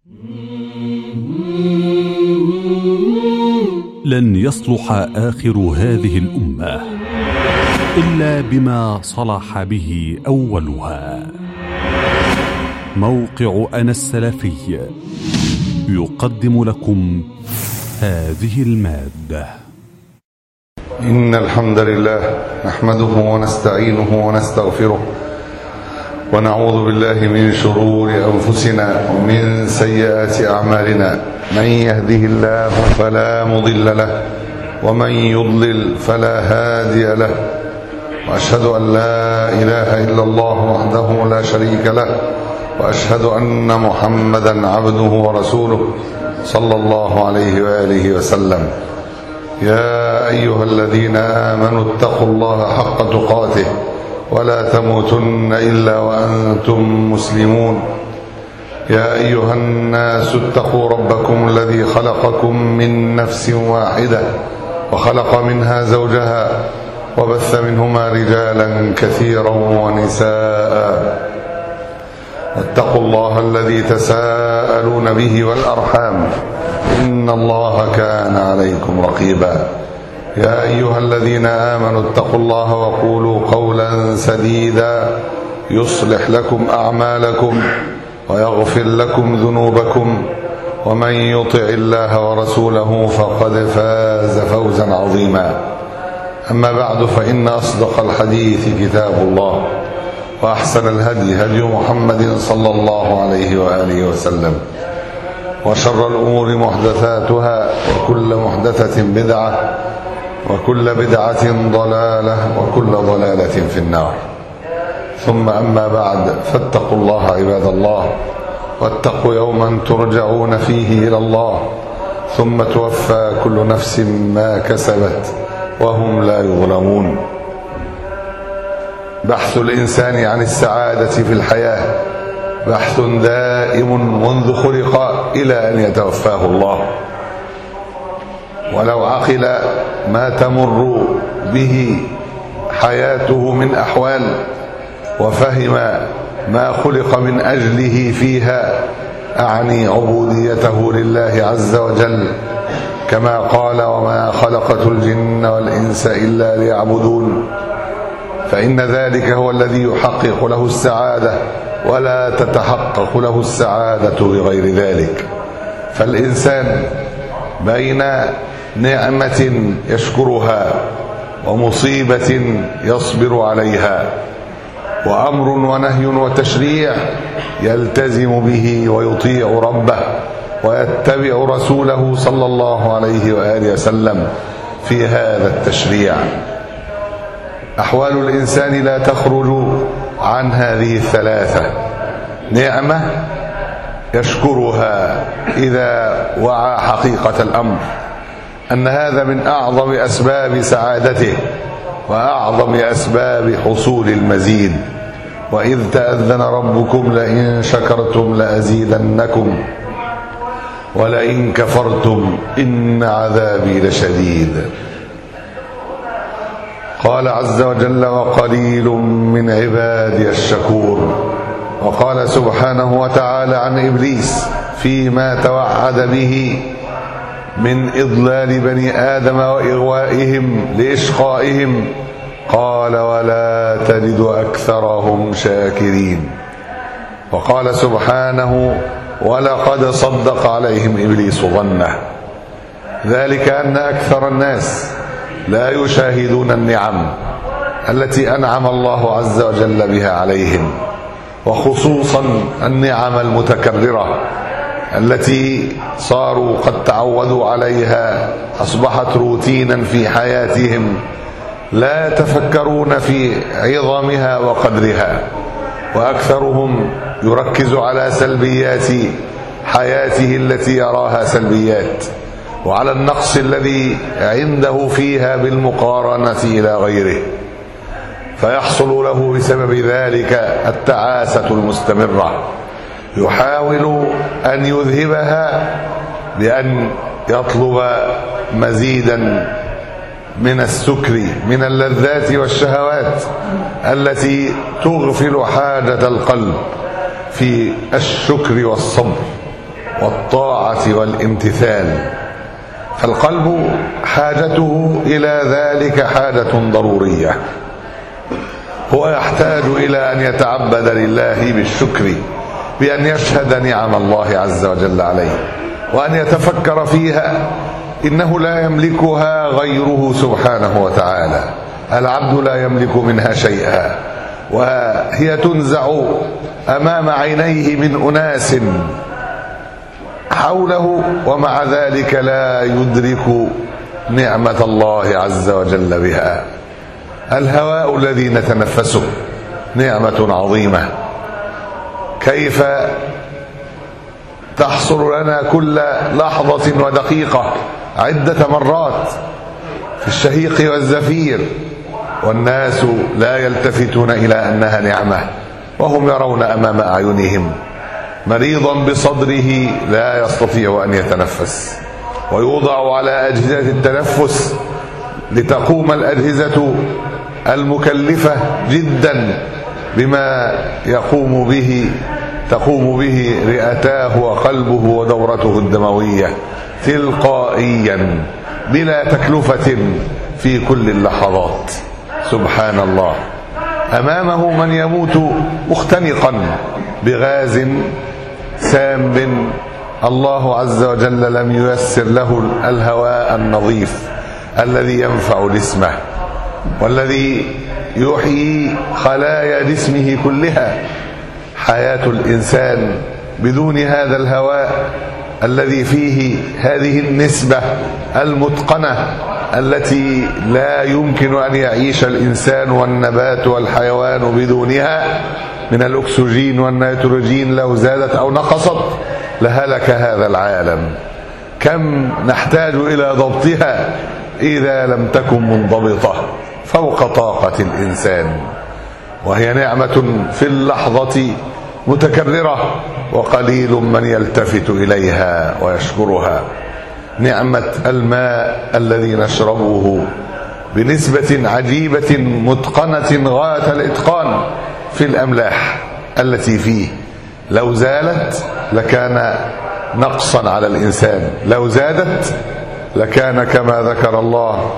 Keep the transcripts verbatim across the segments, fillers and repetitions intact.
لن يصلح آخر هذه الأمة إلا بما صلح به أولها. موقع أنا السلفي يقدم لكم هذه المادة. إن الحمد لله نحمده ونستعينه ونستغفره ونعوذ بالله من شرور أنفسنا ومن سيئات أعمالنا. من يهده الله فلا مضل له ومن يضلل فلا هادي له، وأشهد أن لا إله إلا الله وحده لا شريك له، وأشهد أن محمدا عبده ورسوله صلى الله عليه وآله وسلم. يا أيها الذين آمنوا اتقوا الله حق تقاته ولا تموتن إلا وأنتم مسلمون. يا أيها الناس اتقوا ربكم الذي خلقكم من نفس واحدة وخلق منها زوجها وبث منهما رجالا كثيرا ونساء. واتقوا الله الذي تساءلون به والأرحام إن الله كان عليكم رقيبا. يا أيها الذين آمنوا اتقوا الله وقولوا قولا سديدا يصلح لكم أعمالكم ويغفر لكم ذنوبكم، ومن يطع الله ورسوله فقد فاز فوزا عظيما. أما بعد، فإن أصدق الحديث كتاب الله، وأحسن الهدي هدي محمد صلى الله عليه وآله وسلم، وشر الأمور محدثاتها، وكل محدثة بدعة، وكل بدعة ضلالة، وكل ضلالة في النار. ثم أما بعد، فاتقوا الله عباد الله، واتقوا يوما ترجعون فيه إلى الله، ثم توفى كل نفس ما كسبت وهم لا يظلمون. بحث الإنسان عن السعادة في الحياة بحث دائم منذ خلق إلى أن يتوفاه الله. ولو عقل ما تمر به حياته من أحوال، وفهم ما خلق من أجله فيها، أعني عبوديته لله عز وجل، كما قال: وما خلقت الجن والإنس إلا ليعبدون، فإن ذلك هو الذي يحقق له السعادة، ولا تتحقق له السعادة بغير ذلك. فالإنسان بين نعمة يشكرها ومصيبة يصبر عليها، وأمر ونهي وتشريع يلتزم به ويطيع ربه ويتبع رسوله صلى الله عليه وآله وسلم في هذا التشريع. أحوال الإنسان لا تخرج عن هذه الثلاثة: نعمة يشكرها إذا وعى حقيقة الأمر أن هذا من أعظم أسباب سعادته وأعظم أسباب حصول المزيد. وإذ تأذن ربكم لئن شكرتم لأزيدنكم ولئن كفرتم إن عذابي لشديد. قال عز وجل: وقليل من عبادي الشكور. وقال سبحانه وتعالى عن إبليس فيما توعد به من إضلال بني آدم وإغوائهم لإشقائهم، قال: ولا تجد أكثرهم شاكرين. وقال سبحانه: ولقد صدق عليهم إبليس ظنه، ذلك أن أكثر الناس لا يشاهدون النعم التي أنعم الله عز وجل بها عليهم، وخصوصا النعم المتكررة التي صاروا قد تعودوا عليها، أصبحت روتينا في حياتهم، لا يتفكرون في عظمها وقدرها. وأكثرهم يركز على سلبيات حياته التي يراها سلبيات، وعلى النقص الذي عنده فيها بالمقارنة إلى غيره، فيحصل له بسبب ذلك التعاسة المستمرة. يحاول أن يذهبها بأن يطلب مزيدا من السكر، من اللذات والشهوات التي تغفل حاجة القلب في الشكر والصبر والطاعة والامتثال. فالقلب حاجته إلى ذلك حاجة ضرورية. هو يحتاج إلى أن يتعبد لله بالشكر، بأن يشهد نعم الله عز وجل عليه، وأن يتفكر فيها. إنه لا يملكها غيره سبحانه وتعالى، العبد لا يملك منها شيئا، وهي تنزع أمام عينيه من أناس حوله، ومع ذلك لا يدرك نعمة الله عز وجل بها. الهواء الذي نتنفسه نعمة عظيمة، كيف تحصل لنا كل لحظة ودقيقة عدة مرات في الشهيق والزفير، والناس لا يلتفتون إلى أنها نعمة، وهم يرون أمام أعينهم مريضا بصدره لا يستطيع أن يتنفس، ويوضع على أجهزة التنفس لتقوم الأجهزة المكلفة جدا بما يقوم به تقوم به رئتاه وقلبه ودورته الدموية تلقائيا بلا تكلفة في كل اللحظات. سبحان الله. أمامه من يموت مختنقا بغاز سام، الله عز وجل لم ييسر له الهواء النظيف الذي ينفع جسمه، والذي يحيي خلايا جسمه كلها. حياة الإنسان بدون هذا الهواء الذي فيه هذه النسبة المتقنة التي لا يمكن أن يعيش الإنسان والنبات والحيوان بدونها من الأكسجين والنيتروجين، لو زادت أو نقصت لهلك هذا العالم. كم نحتاج إلى ضبطها إذا لم تكن منضبطة فوق طاقة الإنسان، وهي نعمة في اللحظة متكررة، وقليل من يلتفت إليها ويشكرها. نعمة الماء الذي نشربه بنسبة عجيبة متقنة غاية الإتقان في الأملاح التي فيه، لو زالت لكان نقصا على الإنسان، لو زادت لكان كما ذكر الله: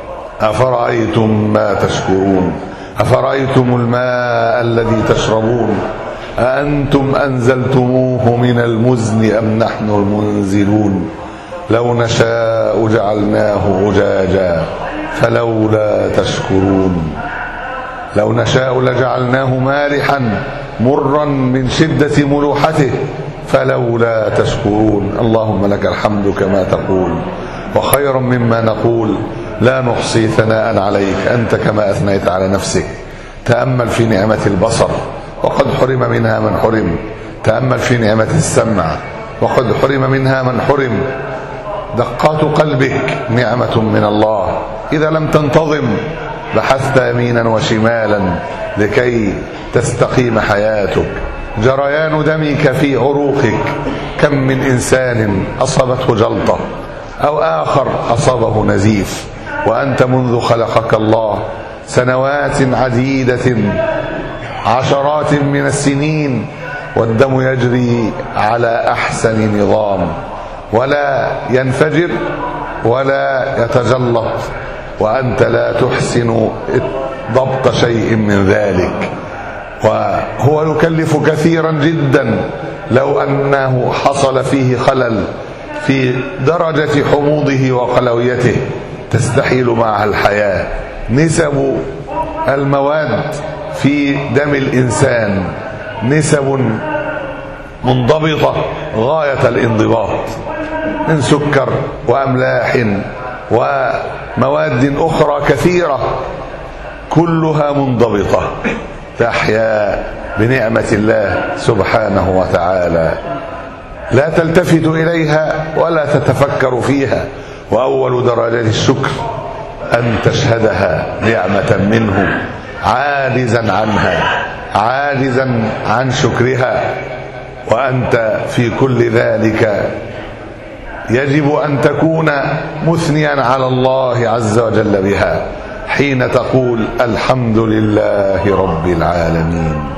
أفرأيتم ما تشكرون أفرأيتم الماء الذي تشربون أأنتم أنزلتموه من المزن أم نحن المنزلون لو نشاء جعلناه أجاجا فلولا تشكرون لو نشاء لجعلناه مالحا مرا من شدة ملوحته فلولا تشكرون. اللهم لك الحمد كما تقول وخيرا مما نقول، لا نحصي ثناء عليك أنت كما أثنيت على نفسك. تأمل في نعمة البصر وقد حرم منها من حرم، تأمل في نعمة السمع وقد حرم منها من حرم. دقات قلبك نعمة من الله، إذا لم تنتظم بحثت يمينا وشمالا لكي تستقيم حياتك. جريان دمك في عروقك، كم من إنسان أصابته جلطة أو آخر أصابه نزيف، وأنت منذ خلقك الله سنوات عديدة عشرات من السنين والدم يجري على أحسن نظام، ولا ينفجر ولا يتجلط، وأنت لا تحسن ضبط شيء من ذلك. وهو يكلف كثيرا جدا لو أنه حصل فيه خلل في درجة حموضه وقلويته تستحيل معها الحياة. نسب المواد في دم الإنسان نسب منضبطة غاية الانضباط، من سكر وأملاح ومواد أخرى كثيرة كلها منضبطة، تحيا بنعمة الله سبحانه وتعالى، لا تلتفت إليها ولا تتفكر فيها. وأول درجات الشكر أن تشهدها نعمة منه عاجزا عنها، عاجزا عن شكرها، وأنت في كل ذلك يجب أن تكون مثنيا على الله عز وجل بها حين تقول الحمد لله رب العالمين.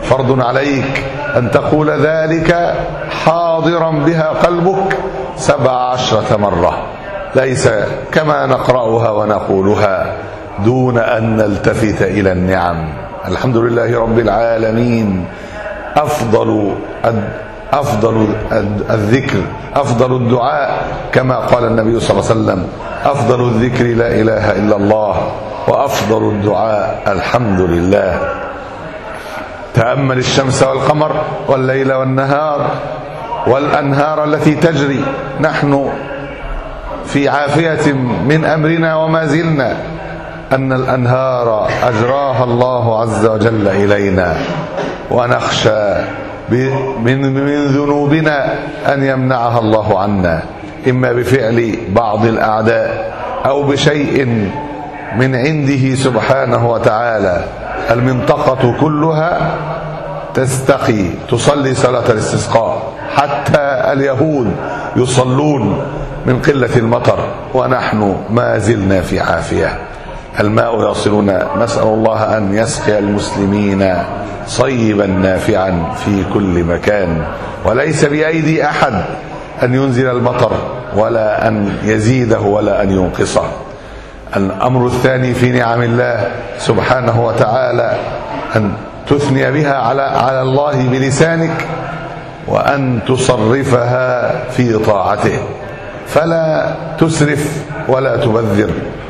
فرض عليك أن تقول ذلك حاضرا بها قلبك سبع عشرة مرة، ليس كما نقرأها ونقولها دون أن نلتفت إلى النعم. الحمد لله رب العالمين. أفضل أفضل الذكر أفضل الدعاء كما قال النبي صلى الله عليه وسلم: أفضل الذكر لا إله إلا الله، وأفضل الدعاء الحمد لله. تأمل الشمس والقمر والليل والنهار والأنهار التي تجري، نحن في عافية من أمرنا وما زلنا أن الأنهار أجراها الله عز وجل إلينا، ونخشى من من ذنوبنا أن يمنعها الله عنا، إما بفعل بعض الأعداء أو بشيء من عنده سبحانه وتعالى. المنطقة كلها تستقي تصلي صلاة الاستسقاء، حتى اليهود يصلون من قلة المطر، ونحن ما زلنا في عافية. الماء يصلنا، نسأل الله أن يسقي المسلمين صيبا نافعا في كل مكان، وليس بأيدي أحد أن ينزل المطر ولا أن يزيده ولا أن ينقصه. الأمر الثاني في نعم الله سبحانه وتعالى أن تثني بها على على الله بلسانك، وأن تصرفها في طاعته، فلا تسرف ولا تبذر.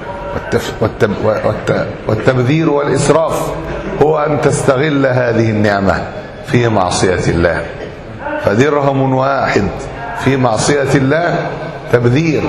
والتبذير والإسراف هو أن تستغل هذه النعمة في معصية الله، فدرهم واحد في معصية الله تبذير،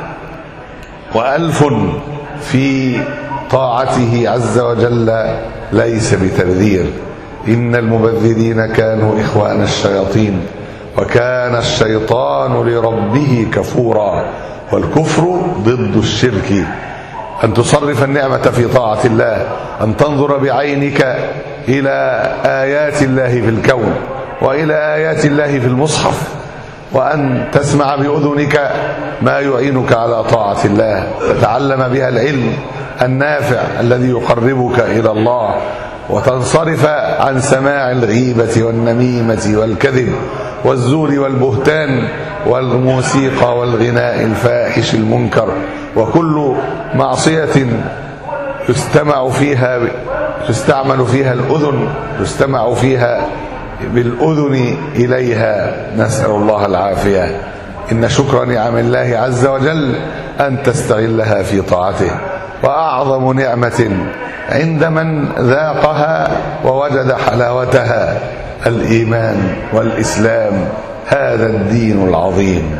وألف في طاعته عز وجل ليس بتبذير. إن المبذرين كانوا إخوان الشياطين وكان الشيطان لربه كفورا. والكفر ضد الشرك. أن تصرف النعمة في طاعة الله، أن تنظر بعينك إلى آيات الله في الكون وإلى آيات الله في المصحف، وأن تسمع بأذنك ما يعينك على طاعة الله، تتعلم بها العلم النافع الذي يقربك إلى الله، وتنصرف عن سماع الغيبة والنميمة والكذب والزور والبهتان والموسيقى والغناء الفاحش المنكر، وكل معصية يستمع فيها تستعمل فيها الأذن يستمع فيها بالأذن إليها، نسأل الله العافية. إن شكر نعم الله عز وجل أن تستغلها في طاعته. وأعظم نعمة عند من ذاقها ووجد حلاوتها الإيمان والإسلام، هذا الدين العظيم.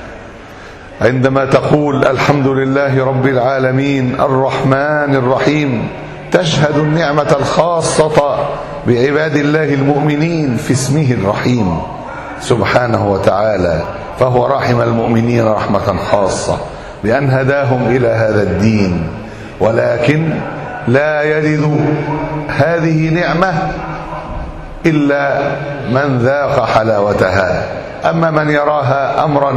عندما تقول الحمد لله رب العالمين الرحمن الرحيم، تشهد النعمة الخاصة بعباد الله المؤمنين في اسمه الرحيم سبحانه وتعالى، فهو رحم المؤمنين رحمة خاصة بأن هداهم إلى هذا الدين. ولكن لا يجد هذه نعمة إلا من ذاق حلاوتها. أما من يراها أمرا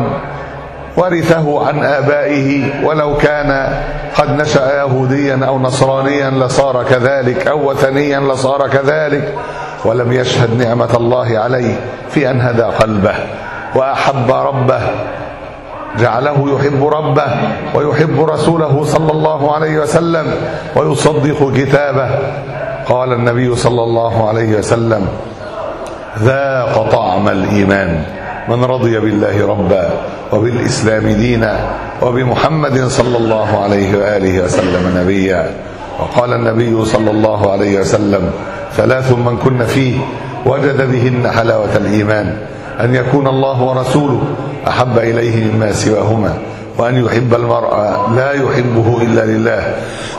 ورثه عن آبائه، ولو كان قد نشأ يهوديا أو نصرانيا لصار كذلك، أو وثنيا لصار كذلك، ولم يشهد نعمة الله عليه في أن هدى قلبه وأحب ربه، جعله يحب ربه ويحب رسوله صلى الله عليه وسلم ويصدق كتابه. قال النبي صلى الله عليه وسلم: ذاق طعم الإيمان من رضي بالله ربا وبالإسلام دينا وبمحمد صلى الله عليه وآله وسلم نبيا. وقال النبي صلى الله عليه وسلم: ثلاث من كن فيه وجد بهن حلاوة الإيمان: أن يكون الله ورسوله أحب إليه مما سواهما، وأن يحب المرء لا يحبه إلا لله،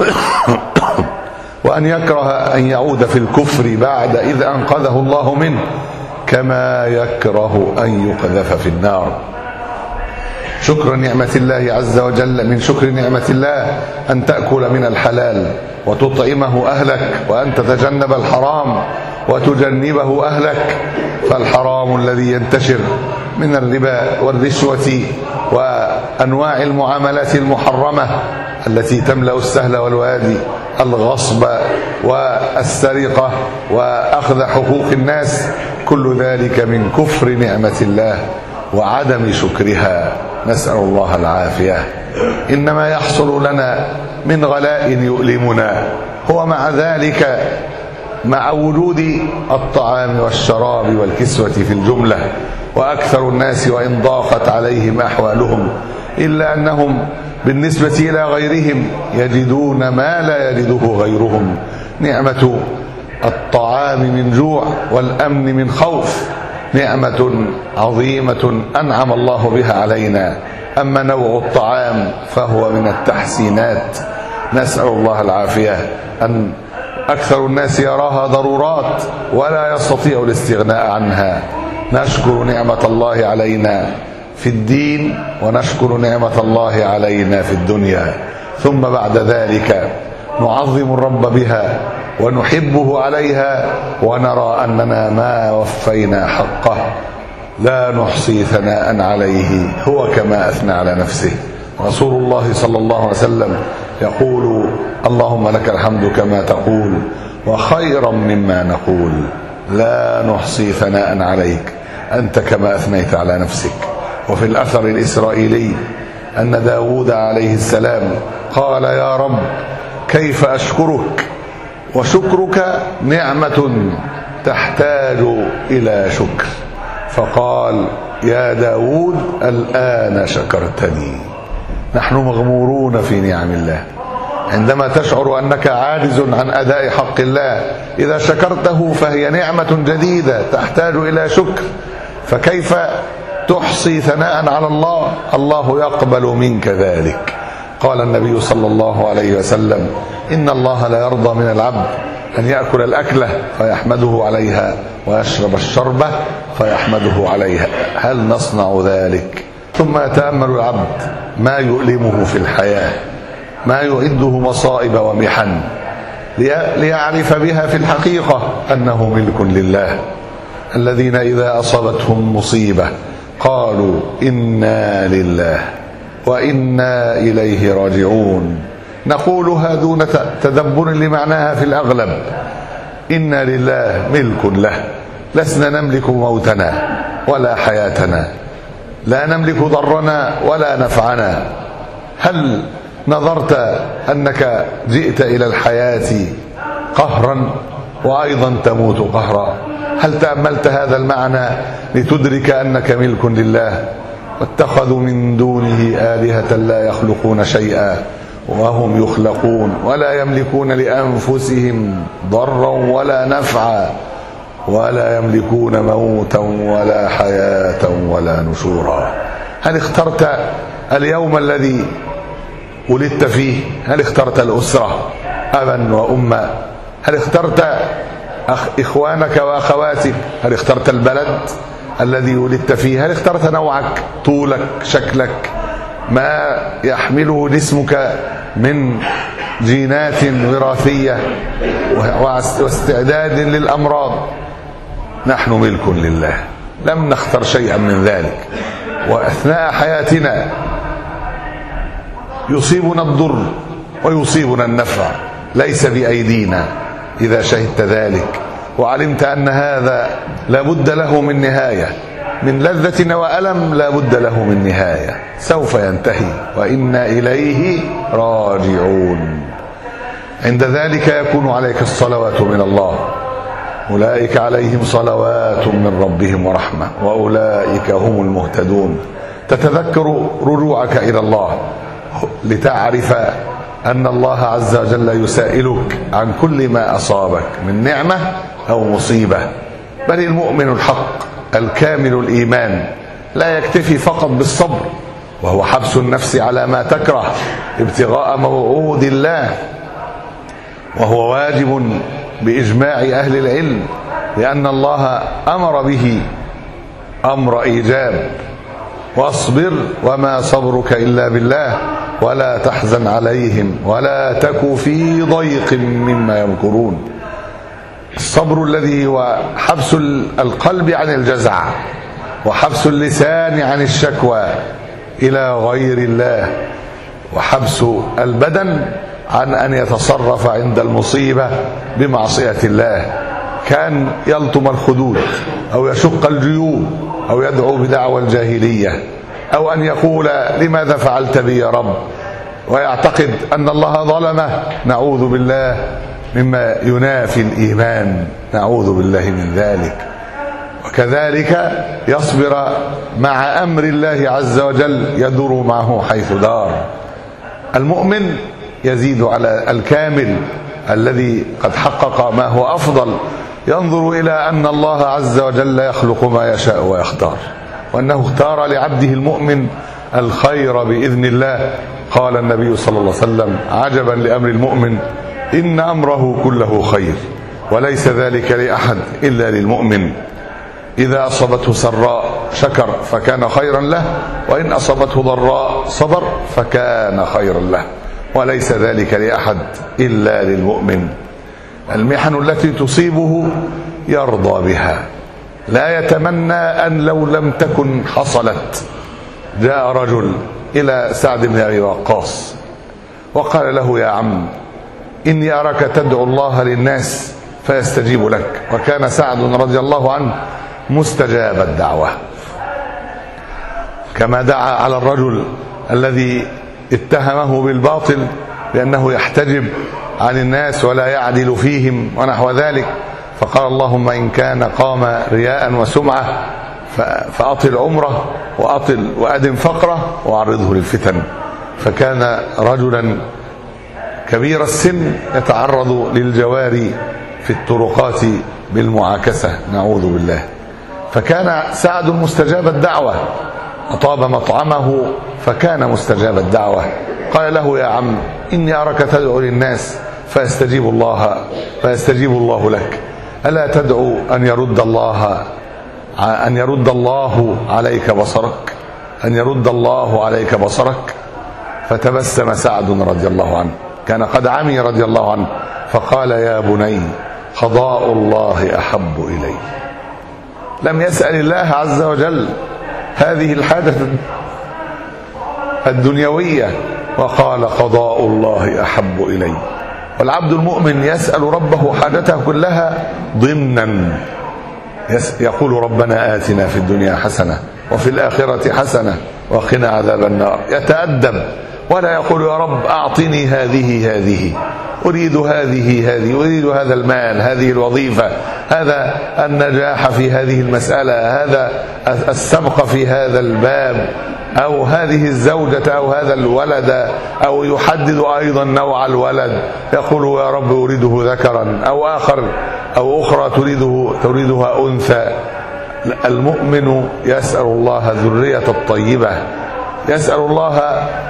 وأن يكره أن يعود في الكفر بعد إذ أنقذه الله منه، كما يكره أن يقذف في النار. شكر نعمة الله عز وجل، من شكر نعمة الله أن تأكل من الحلال وتطعمه أهلك، وأن تتجنب الحرام وتجنبه أهلك. فالحرام الذي ينتشر من الربا والرشوة وأنواع المعاملات المحرمة التي تملأ السهل والوادي، الغصب والسرقة وأخذ حقوق الناس، كل ذلك من كفر نعمة الله وعدم شكرها، نسأل الله العافية. إنما يحصل لنا من غلاء يؤلمنا هو مع ذلك مع وجود الطعام والشراب والكسوة في الجملة، وأكثر الناس وإن ضاقت عليهم أحوالهم إلا أنهم بالنسبة إلى غيرهم يجدون ما لا يجده غيرهم. نعمة الطعام من جوع والأمن من خوف نعمة عظيمة أنعم الله بها علينا، أما نوع الطعام فهو من التحسينات، نسأل الله العافية. أن أكثر الناس يراها ضرورات ولا يستطيع الاستغناء عنها. نشكر نعمة الله علينا في الدين ونشكر نعمة الله علينا في الدنيا، ثم بعد ذلك نعظم الرب بها ونحبه عليها ونرى أننا ما وفينا حقه. لا نحصي ثناء عليه هو كما أثنى على نفسه. رسول الله صلى الله عليه وسلم يقول: اللهم لك الحمد كما تقول وخيرا مما نقول، لا نحصي ثناء عليك أنت كما أثنيت على نفسك. وفي الأثر الإسرائيلي أن داود عليه السلام قال: يا رب كيف أشكرك وشكرك نعمة تحتاج إلى شكر، فقال: يا داود الآن شكرتني. نحن مغمورون في نعم الله. عندما تشعر أنك عاجز عن أداء حق الله إذا شكرته فهي نعمة جديدة تحتاج إلى شكر، فكيف تحصي ثناء على الله؟ الله يقبل منك ذلك. قال النبي صلى الله عليه وسلم: إن الله لا يرضى من العبد أن يأكل الأكلة فيحمده عليها ويشرب الشربة فيحمده عليها. هل نصنع ذلك؟ ثم يتأمل العبد ما يؤلمه في الحياة، ما يعده مصائب ومحن، ليعرف بها في الحقيقة أنه ملك لله. الذين إذا أصابتهم مصيبة قالوا إنا لله وإنا إليه راجعون. نقولها دون تدبر لمعناها في الأغلب. إنا لله ملك له، لسنا نملك موتنا ولا حياتنا، لا نملك ضرنا ولا نفعنا. هل نظرت أنك جئت إلى الحياة قهرا وأيضا تموت قهرا؟ هل تأملت هذا المعنى لتدرك أنك ملك لله؟ واتخذوا من دونه آلهة لا يخلقون شيئا وهم يخلقون ولا يملكون لأنفسهم ضرا ولا نفعا ولا يملكون موتا ولا حياة ولا نشورا. هل اخترت اليوم الذي ولدت فيه؟ هل اخترت الأسرة أبا وأما؟ هل اخترت إخوانك وأخواتك؟ هل اخترت البلد الذي ولدت فيه؟ هل اخترت نوعك، طولك، شكلك، ما يحمله جسمك من جينات وراثية واستعداد للأمراض؟ نحن ملك لله، لم نختر شيئا من ذلك. وأثناء حياتنا يصيبنا الضر ويصيبنا النفع، ليس بأيدينا. إذا شهدت ذلك وعلمت أن هذا لا بد له من نهاية، من لذة وألم لا بد له من نهاية، سوف ينتهي وإنا إليه راجعون. عند ذلك يكون عليك الصلوات من الله. أولئك عليهم صلوات من ربهم ورحمة وأولئك هم المهتدون. تتذكر رجوعك إلى الله لتعرف أن الله عز وجل يسائلك عن كل ما أصابك من نعمة أو مصيبة. بل المؤمن الحق الكامل الإيمان لا يكتفي فقط بالصبر، وهو حبس النفس على ما تكره ابتغاء موعود الله، وهو واجب بإجماع أهل العلم، لأن الله أمر به أمر إيجاب: واصبر وما صبرك إلا بالله ولا تحزن عليهم ولا تك في ضيق مما يمكرون. الصبر الذي هو حبس القلب عن الجزع وحبس اللسان عن الشكوى إلى غير الله وحبس البدن عن أن يتصرف عند المصيبة بمعصية الله، كان يلطم الخدود أو يشق الجيوب أو يدعو بدعوى الجاهلية أو أن يقول لماذا فعلت بي يا رب، ويعتقد أن الله ظلمه، نعوذ بالله مما ينافي الإيمان، نعوذ بالله من ذلك. وكذلك يصبر مع أمر الله عز وجل يدور معه حيث دار. المؤمن يزيد على الكامل الذي قد حقق ما هو أفضل، ينظر إلى أن الله عز وجل يخلق ما يشاء ويختار، وأنه اختار لعبده المؤمن الخير بإذن الله. قال النبي صلى الله عليه وسلم: عجبا لأمر المؤمن إن أمره كله خير وليس ذلك لأحد إلا للمؤمن، إذا أصابته سراء شكر فكان خيرا له، وإن أصابته ضراء صبر فكان خيرا له، وليس ذلك لأحد إلا للمؤمن. المحن التي تصيبه يرضى بها، لا يتمنى أن لو لم تكن حصلت. جاء رجل إلى سعد بن أبي وقاص وقال له: يا عم إني أراك تدعو الله للناس فيستجيب لك. وكان سعد رضي الله عنه مستجاب الدعوة، كما دعا على الرجل الذي اتهمه بالباطل بأنه يحتجب عن الناس ولا يعدل فيهم ونحو ذلك، فقال: اللهم إن كان قام رياء وسمعة فأطل عمره وأطل وأدم فقره وأعرضه للفتن. فكان رجلا كبير السن يتعرض للجواري في الطرقات بالمعاكسة، نعوذ بالله. فكان سعد مستجاب الدعوة، أطاب مطعمه فكان مستجاب الدعوة. قال له: يا عم إني أراك تدعو للناس فيستجيب الله فيستجيب الله لك، ألا تدعو أن يرد الله أن يرد الله عليك بصرك أن يرد الله عليك بصرك فتبسم سعد رضي الله عنه، كان قد عمي رضي الله عنه، فقال: يا بني قضاء الله أحب إلي. لم يسأل الله عز وجل هذه الحاجة الدنيوية، وقال: قضاء الله أحب إلي. والعبد المؤمن يسأل ربه حاجته كلها ضمنا، يقول: ربنا آتنا في الدنيا حسنة وفي الآخرة حسنة وقنا عذاب النار. يتأدب ولا يقول: يا رب أعطني هذه هذه أريد هذه هذه أريد هذا المال، هذه الوظيفة، هذا النجاح في هذه المسألة، هذا السبق في هذا الباب، أو هذه الزوجة أو هذا الولد، أو يحدد أيضا نوع الولد، يقول: يا رب أريده ذكرا أو آخر أو أخرى تريده تريدها أنثى. المؤمن يسأل الله الذرية الطيبة، يسأل الله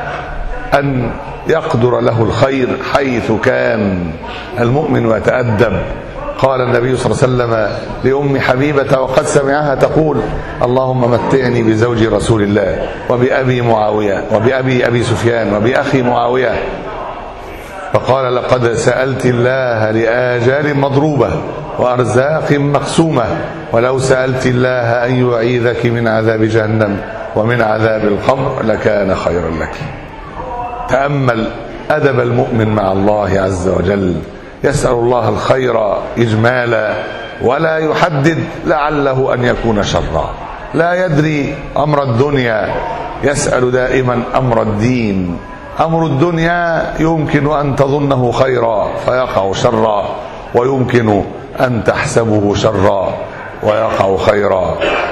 أن يقدر له الخير حيث كان. المؤمن يتأدب. قال النبي صلى الله عليه وسلم لأم حبيبة وقد سمعها تقول: اللهم متعني بزوج رسول الله وبأبي معاوية وبأبي أبي سفيان وبأخي معاوية. فقال: لقد سألت الله لآجال مضروبة وأرزاق مقسومة، ولو سألت الله أن يعيذك من عذاب جهنم ومن عذاب القبر لكان خيرا لك. تأمل أدب المؤمن مع الله عز وجل، يسأل الله الخير إجمالا ولا يحدد لعله أن يكون شرا، لا يدري أمر الدنيا، يسأل دائما أمر الدين. أمر الدنيا يمكن أن تظنه خيرا فيقع شرا، ويمكن أن تحسبه شرا ويقع خيرا.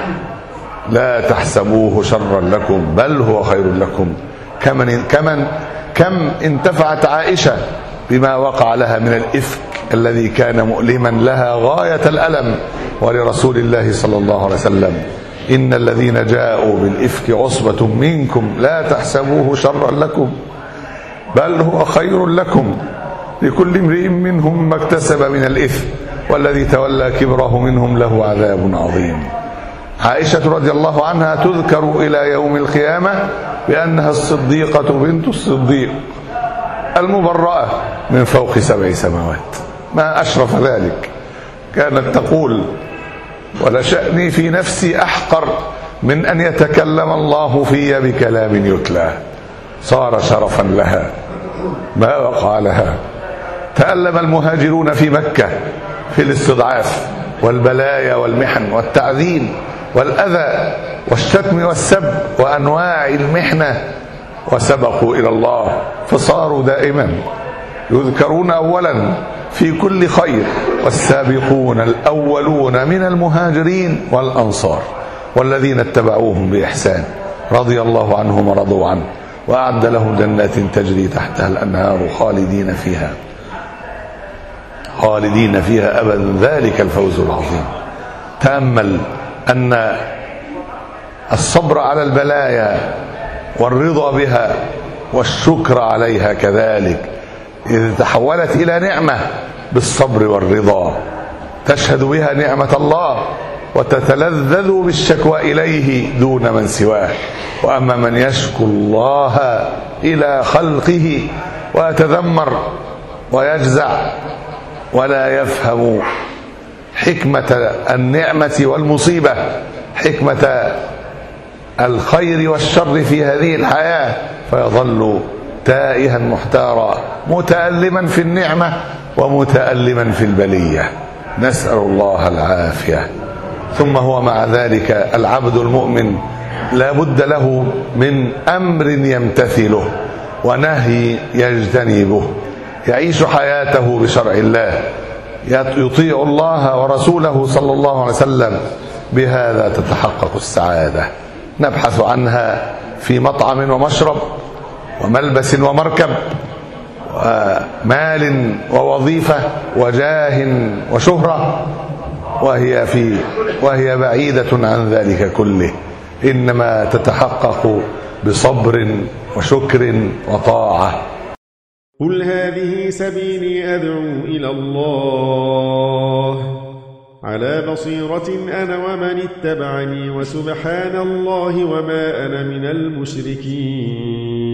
لا تحسبوه شرا لكم بل هو خير لكم. كمن كمن كم انتفعت عائشة بما وقع لها من الإفك الذي كان مؤلما لها غاية الألم، ولرسول الله صلى الله عليه وسلم: إن الذين جاءوا بالإفك عصبة منكم لا تحسبوه شرا لكم بل هو خير لكم، لكل امرئ منهم ما اكتسب من الإثم والذي تولى كبره منهم له عذاب عظيم. عائشة رضي الله عنها تذكر إلى يوم القيامة بأنها الصديقة بنت الصديق المبرأة من فوق سبع سماوات، ما أشرف ذلك. كانت تقول: ولشأني في نفسي أحقر من أن يتكلم الله في بكلام يتلى. صار شرفا لها ما وقع لها. تألم المهاجرون في مكة في الاستضعاف والبلايا والمحن والتعذيب والأذى والشتم والسب وأنواع المحنة، وسبقوا إلى الله فصاروا دائما يذكرون أولا في كل خير، والسابقون الأولون من المهاجرين والأنصار والذين اتبعوهم بإحسان رضي الله عنهم ورضوا عنه وأعد لهم جنات تجري تحتها الأنهار خالدين فيها خالدين فيها أبدا، ذلك الفوز العظيم. تأمل أن الصبر على البلايا والرضا بها والشكر عليها كذلك إذا تحولت إلى نعمة بالصبر والرضا تشهد بها نعمة الله وتتلذذ بالشكوى إليه دون من سواه. وأما من يشكو الله إلى خلقه ويتذمر ويجزع ولا يفهم حكمة النعمة والمصيبة، حكمة الخير والشر في هذه الحياة، فيظل تائها محتارا متألما في النعمة ومتألما في البلية، نسأل الله العافية. ثم هو مع ذلك العبد المؤمن لا بد له من أمر يمتثله ونهي يجتنبه، يعيش حياته بشرع الله، يطيع الله ورسوله صلى الله عليه وسلم، بهذا تتحقق السعادة. نبحث عنها في مطعم ومشرب وملبس ومركب ومال ووظيفة وجاه وشهرة، وهي في وهي بعيدة عن ذلك كله، إنما تتحقق بصبر وشكر وطاعة. قل هذه سبيلي أدعو إلى الله على بصيرة أنا ومن اتبعني وسبحان الله وما أنا من المشركين.